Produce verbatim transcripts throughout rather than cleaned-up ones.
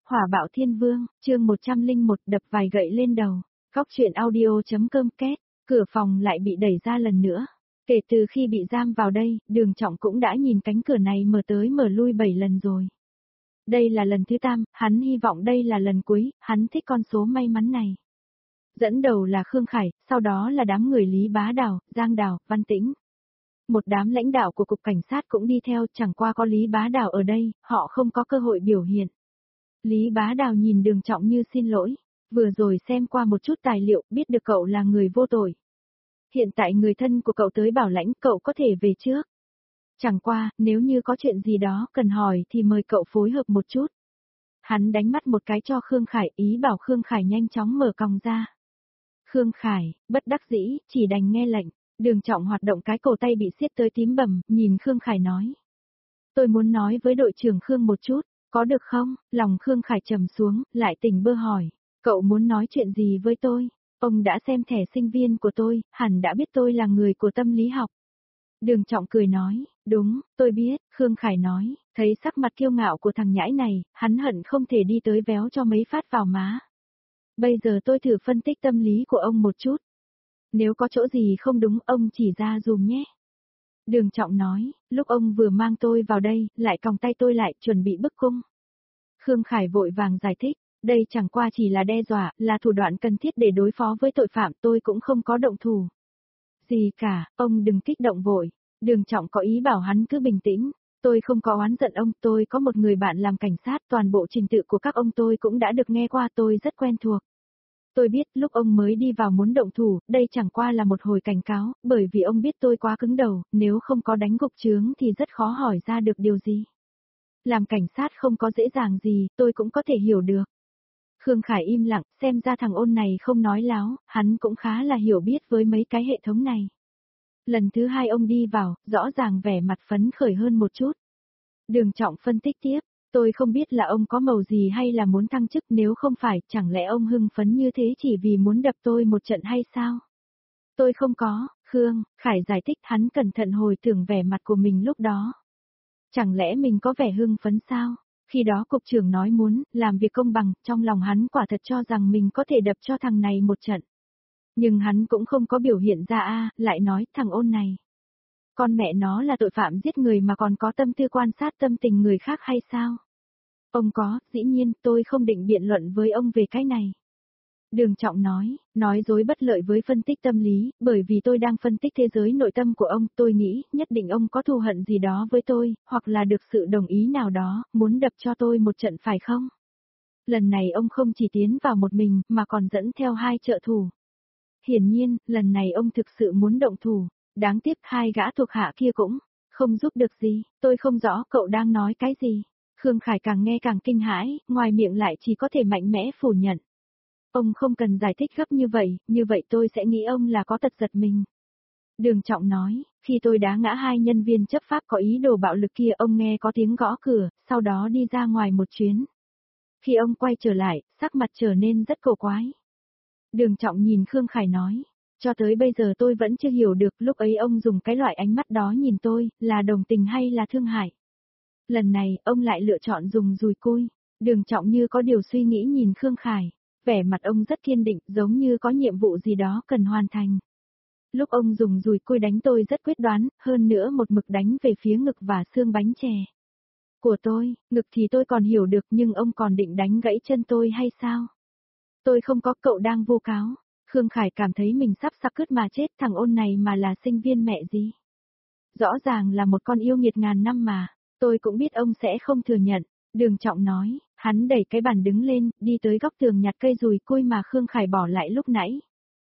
Hỏa bạo thiên vương, chương một trăm lẻ một đập vài gậy lên đầu. Góc truyện audio.com kết, cửa phòng lại bị đẩy ra lần nữa. Kể từ khi bị giam vào đây, Đường Trọng cũng đã nhìn cánh cửa này mở tới mở lui bảy lần rồi. Đây là lần thứ tam, hắn hy vọng đây là lần cuối, hắn thích con số may mắn này. Dẫn đầu là Khương Khải, sau đó là đám người Lý Bá Đào, Giang Đào, Văn Tĩnh. Một đám lãnh đạo của cục cảnh sát cũng đi theo, chẳng qua có Lý Bá Đào ở đây, họ không có cơ hội biểu hiện. Lý Bá Đào nhìn Đường Trọng như xin lỗi, vừa rồi xem qua một chút tài liệu, biết được cậu là người vô tội. Hiện tại người thân của cậu tới bảo lãnh, cậu có thể về trước. Chẳng qua, nếu như có chuyện gì đó cần hỏi thì mời cậu phối hợp một chút. Hắn đánh mắt một cái cho Khương Khải, ý bảo Khương Khải nhanh chóng mở còng ra. Khương Khải, bất đắc dĩ, chỉ đành nghe lệnh. Đường Trọng hoạt động cái cổ tay bị siết tới tím bầm, nhìn Khương Khải nói. Tôi muốn nói với đội trưởng Khương một chút, có được không? Lòng Khương Khải trầm xuống, lại tỉnh bơ hỏi. Cậu muốn nói chuyện gì với tôi? Ông đã xem thẻ sinh viên của tôi, hẳn đã biết tôi là người của tâm lý học. Đường Trọng cười nói, đúng, tôi biết, Khương Khải nói, thấy sắc mặt kiêu ngạo của thằng nhãi này, hắn hận không thể đi tới véo cho mấy phát vào má. Bây giờ tôi thử phân tích tâm lý của ông một chút. Nếu có chỗ gì không đúng ông chỉ ra dùm nhé. Đường Trọng nói, lúc ông vừa mang tôi vào đây, lại còng tay tôi lại, chuẩn bị bức cung. Khương Khải vội vàng giải thích, đây chẳng qua chỉ là đe dọa, là thủ đoạn cần thiết để đối phó với tội phạm, tôi cũng không có động thủ. Gì cả, ông đừng kích động vội. Đường Trọng có ý bảo hắn cứ bình tĩnh. Tôi không có oán giận ông, tôi có một người bạn làm cảnh sát, toàn bộ trình tự của các ông tôi cũng đã được nghe qua, tôi rất quen thuộc. Tôi biết lúc ông mới đi vào muốn động thủ, đây chẳng qua là một hồi cảnh cáo, bởi vì ông biết tôi quá cứng đầu, nếu không có đánh gục chướng thì rất khó hỏi ra được điều gì. Làm cảnh sát không có dễ dàng gì, tôi cũng có thể hiểu được. Khương Khải im lặng, xem ra thằng ôn này không nói láo, hắn cũng khá là hiểu biết với mấy cái hệ thống này. Lần thứ hai ông đi vào, rõ ràng vẻ mặt phấn khởi hơn một chút. Đường Trọng phân tích tiếp. Tôi không biết là ông có màu gì hay là muốn thăng chức, nếu không phải, chẳng lẽ ông hưng phấn như thế chỉ vì muốn đập tôi một trận hay sao? Tôi không có, Khương, Khải giải thích, hắn cẩn thận hồi tưởng vẻ mặt của mình lúc đó. Chẳng lẽ mình có vẻ hưng phấn sao? Khi đó cục trưởng nói muốn làm việc công bằng, trong lòng hắn quả thật cho rằng mình có thể đập cho thằng này một trận. Nhưng hắn cũng không có biểu hiện ra a, lại nói thằng ôn này. Con mẹ nó là tội phạm giết người mà còn có tâm tư quan sát tâm tình người khác hay sao? Ông có, dĩ nhiên, tôi không định biện luận với ông về cái này. Đường Trọng nói, nói dối bất lợi với phân tích tâm lý, bởi vì tôi đang phân tích thế giới nội tâm của ông, tôi nghĩ, nhất định ông có thù hận gì đó với tôi, hoặc là được sự đồng ý nào đó, muốn đập cho tôi một trận phải không? Lần này ông không chỉ tiến vào một mình, mà còn dẫn theo hai trợ thủ. Hiển nhiên, lần này ông thực sự muốn động thủ. Đáng tiếc hai gã thuộc hạ kia cũng không giúp được gì, tôi không rõ cậu đang nói cái gì. Khương Khải càng nghe càng kinh hãi, ngoài miệng lại chỉ có thể mạnh mẽ phủ nhận. Ông không cần giải thích gấp như vậy, như vậy tôi sẽ nghĩ ông là có tật giật mình. Đường Trọng nói, khi tôi đá ngã hai nhân viên chấp pháp có ý đồ bạo lực kia, ông nghe có tiếng gõ cửa, sau đó đi ra ngoài một chuyến. Khi ông quay trở lại, sắc mặt trở nên rất cổ quái. Đường Trọng nhìn Khương Khải nói. Cho tới bây giờ tôi vẫn chưa hiểu được lúc ấy ông dùng cái loại ánh mắt đó nhìn tôi, là đồng tình hay là thương hại. Lần này, ông lại lựa chọn dùng dùi cui. Đường Trọng như có điều suy nghĩ nhìn Khương Khải. Vẻ mặt ông rất kiên định, giống như có nhiệm vụ gì đó cần hoàn thành. Lúc ông dùng dùi cui đánh tôi rất quyết đoán, hơn nữa một mực đánh về phía ngực và xương bánh chè. Của tôi, ngực thì tôi còn hiểu được, nhưng ông còn định đánh gãy chân tôi hay sao? Tôi không có, cậu đang vu cáo. Khương Khải cảm thấy mình sắp sặc cứt mà chết, thằng ôn này mà là sinh viên mẹ gì. Rõ ràng là một con yêu nghiệt ngàn năm mà, tôi cũng biết ông sẽ không thừa nhận. Đường Trọng nói, hắn đẩy cái bàn đứng lên, đi tới góc tường nhặt cây dùi cui mà Khương Khải bỏ lại lúc nãy.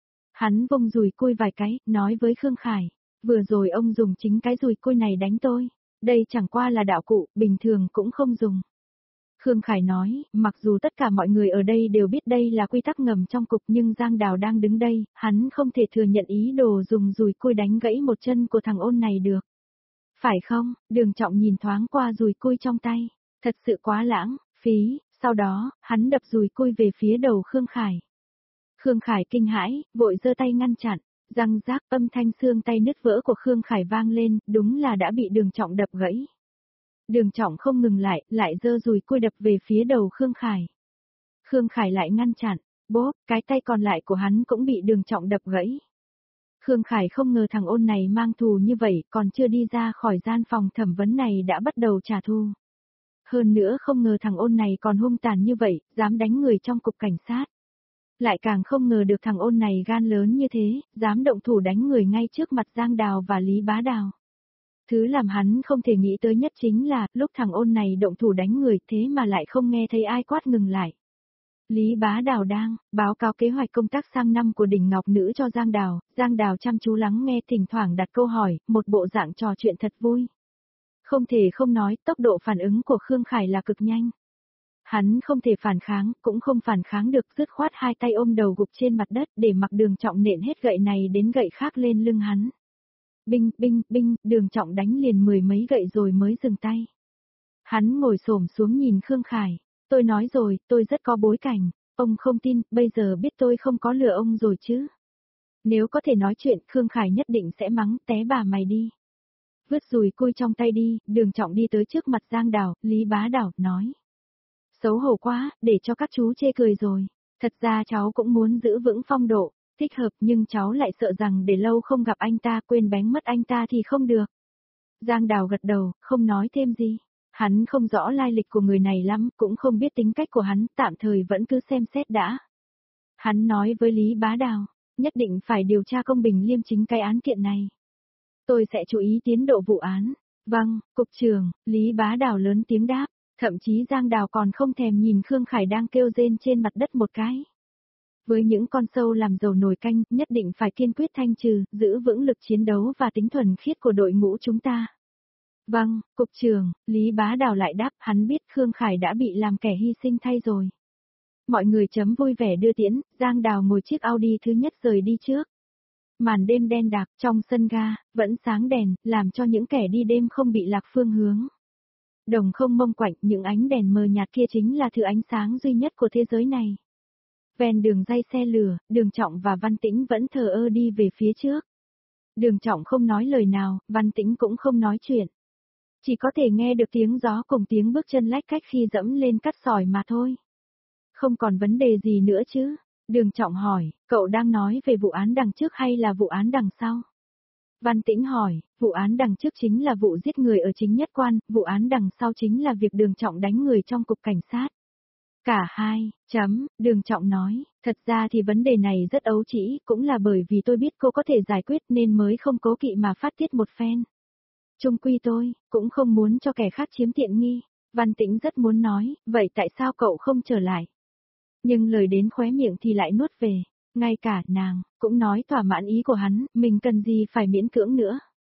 Hắn vung dùi cui vài cái, nói với Khương Khải, vừa rồi ông dùng chính cái dùi cui này đánh tôi, đây chẳng qua là đạo cụ, bình thường cũng không dùng. Khương Khải nói, mặc dù tất cả mọi người ở đây đều biết đây là quy tắc ngầm trong cục, nhưng Giang Đào đang đứng đây, hắn không thể thừa nhận ý đồ dùng dùi cui đánh gãy một chân của thằng ôn này được. Phải không? Đường Trọng nhìn thoáng qua dùi cui trong tay, thật sự quá lãng phí, sau đó, hắn đập dùi cui về phía đầu Khương Khải. Khương Khải kinh hãi, vội giơ tay ngăn chặn, răng rác, âm thanh xương tay nứt vỡ của Khương Khải vang lên, đúng là đã bị Đường Trọng đập gãy. Đường Trọng không ngừng lại, lại giơ dùi cui đập về phía đầu Khương Khải. Khương Khải lại ngăn chặn, bốp, cái tay còn lại của hắn cũng bị Đường Trọng đập gãy. Khương Khải không ngờ thằng ôn này mang thù như vậy, còn chưa đi ra khỏi gian phòng thẩm vấn này đã bắt đầu trả thù. Hơn nữa không ngờ thằng ôn này còn hung tàn như vậy, dám đánh người trong cục cảnh sát. Lại càng không ngờ được thằng ôn này gan lớn như thế, dám động thủ đánh người ngay trước mặt Giang Đào và Lý Bá Đào. Thứ làm hắn không thể nghĩ tới nhất chính là, lúc thằng ôn này động thủ đánh người thế mà lại không nghe thấy ai quát ngừng lại. Lý Bá Đào đang báo cáo kế hoạch công tác sang năm của đỉnh Ngọc Nữ cho Giang Đào, Giang Đào chăm chú lắng nghe, thỉnh thoảng đặt câu hỏi, một bộ dạng trò chuyện thật vui. Không thể không nói, tốc độ phản ứng của Khương Khải là cực nhanh. Hắn không thể phản kháng, cũng không phản kháng được, dứt khoát hai tay ôm đầu gục trên mặt đất để mặc Đường Trọng nện hết gậy này đến gậy khác lên lưng hắn. Binh, binh, binh, Đường Trọng đánh liền mười mấy gậy rồi mới dừng tay. Hắn ngồi xổm xuống nhìn Khương Khải, tôi nói rồi, tôi rất có bối cảnh, ông không tin, bây giờ biết tôi không có lừa ông rồi chứ. Nếu có thể nói chuyện, Khương Khải nhất định sẽ mắng, té bà mày đi. Vứt dùi cui trong tay đi, Đường Trọng đi tới trước mặt Giang Đào, Lý Bá Đào, nói. Xấu hổ quá, để cho các chú chê cười rồi. Thật ra cháu cũng muốn giữ vững phong độ, thích hợp, nhưng cháu lại sợ rằng để lâu không gặp anh ta, quên bén mất anh ta thì không được. Giang Đào gật đầu, không nói thêm gì. Hắn không rõ lai lịch của người này lắm, cũng không biết tính cách của hắn, tạm thời vẫn cứ xem xét đã. Hắn nói với Lý Bá Đào, nhất định phải điều tra công bình liêm chính cái án kiện này. Tôi sẽ chú ý tiến độ vụ án. Vâng, cục trưởng, Lý Bá Đào lớn tiếng đáp, thậm chí Giang Đào còn không thèm nhìn Khương Khải đang kêu rên trên mặt đất một cái. Với những con sâu làm dầu nồi canh, nhất định phải kiên quyết thanh trừ, giữ vững lực chiến đấu và tính thuần khiết của đội ngũ chúng ta. Vâng, cục trưởng, Lý Bá Đào lại đáp, hắn biết Khương Khải đã bị làm kẻ hy sinh thay rồi. Mọi người chấm vui vẻ đưa tiễn, Giang Đào ngồi chiếc Audi thứ nhất rời đi trước. Màn đêm đen đặc, trong sân ga, vẫn sáng đèn, làm cho những kẻ đi đêm không bị lạc phương hướng. Đồng không mông quạnh, những ánh đèn mờ nhạt kia chính là thứ ánh sáng duy nhất của thế giới này. Ven đường dây xe lửa, Đường Trọng và Văn Tĩnh vẫn thờ ơ đi về phía trước. Đường Trọng không nói lời nào, Văn Tĩnh cũng không nói chuyện. Chỉ có thể nghe được tiếng gió cùng tiếng bước chân lách cách khi dẫm lên cát sỏi mà thôi. Không còn vấn đề gì nữa chứ? Đường Trọng hỏi, cậu đang nói về vụ án đằng trước hay là vụ án đằng sau? Văn Tĩnh hỏi, vụ án đằng trước chính là vụ giết người ở chính nhất quan, vụ án đằng sau chính là việc Đường Trọng đánh người trong cục cảnh sát. Cả hai, chấm, Đường Trọng nói, thật ra thì vấn đề này rất ấu trĩ, cũng là bởi vì tôi biết cô có thể giải quyết nên mới không cố kỵ mà phát tiết một phen. Chung quy tôi, cũng không muốn cho kẻ khác chiếm tiện nghi. Văn Tĩnh rất muốn nói, vậy tại sao cậu không trở lại? Nhưng lời đến khóe miệng thì lại nuốt về, ngay cả nàng, cũng nói thỏa mãn ý của hắn, mình cần gì phải miễn cưỡng nữa.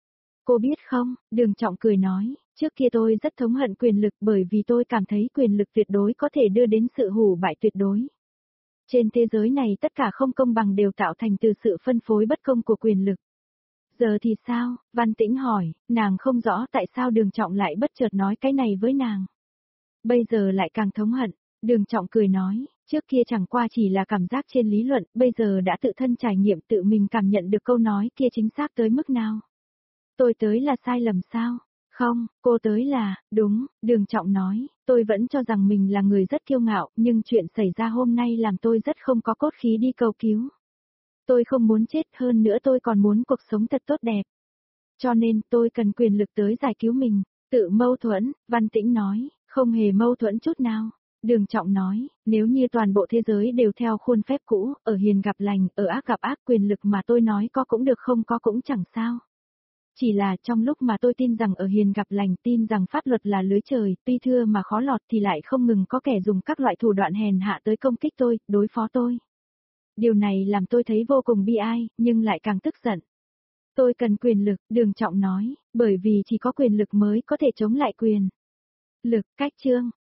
Cô biết không, Đường Trọng cười nói, trước kia tôi rất thống hận quyền lực bởi vì tôi cảm thấy quyền lực tuyệt đối có thể đưa đến sự hủ bại tuyệt đối. Trên thế giới này tất cả không công bằng đều tạo thành từ sự phân phối bất công của quyền lực. Giờ thì sao? Văn Tĩnh hỏi, nàng không rõ tại sao Đường Trọng lại bất chợt nói cái này với nàng. Bây giờ lại càng thống hận, Đường Trọng cười nói, trước kia chẳng qua chỉ là cảm giác trên lý luận, bây giờ đã tự thân trải nghiệm tự mình cảm nhận được câu nói kia chính xác tới mức nào. Tôi tới là sai lầm sao? Không, cô tới là, đúng, Đường Trọng nói, tôi vẫn cho rằng mình là người rất kiêu ngạo, nhưng chuyện xảy ra hôm nay làm tôi rất không có cốt khí đi cầu cứu. Tôi không muốn chết, hơn nữa tôi còn muốn cuộc sống thật tốt đẹp. Cho nên tôi cần quyền lực tới giải cứu mình. Tự mâu thuẫn, Văn Tĩnh nói, không hề mâu thuẫn chút nào. Đường Trọng nói, nếu như toàn bộ thế giới đều theo khuôn phép cũ, ở hiền gặp lành, ở ác gặp ác, quyền lực mà tôi nói có cũng được không có cũng chẳng sao. Chỉ là trong lúc mà tôi tin rằng ở hiền gặp lành, tin rằng pháp luật là lưới trời, tuy thưa mà khó lọt thì lại không ngừng có kẻ dùng các loại thủ đoạn hèn hạ tới công kích tôi, đối phó tôi. Điều này làm tôi thấy vô cùng bi ai, nhưng lại càng tức giận. Tôi cần quyền lực, Đường Trọng nói, bởi vì chỉ có quyền lực mới có thể chống lại quyền lực. Cách chương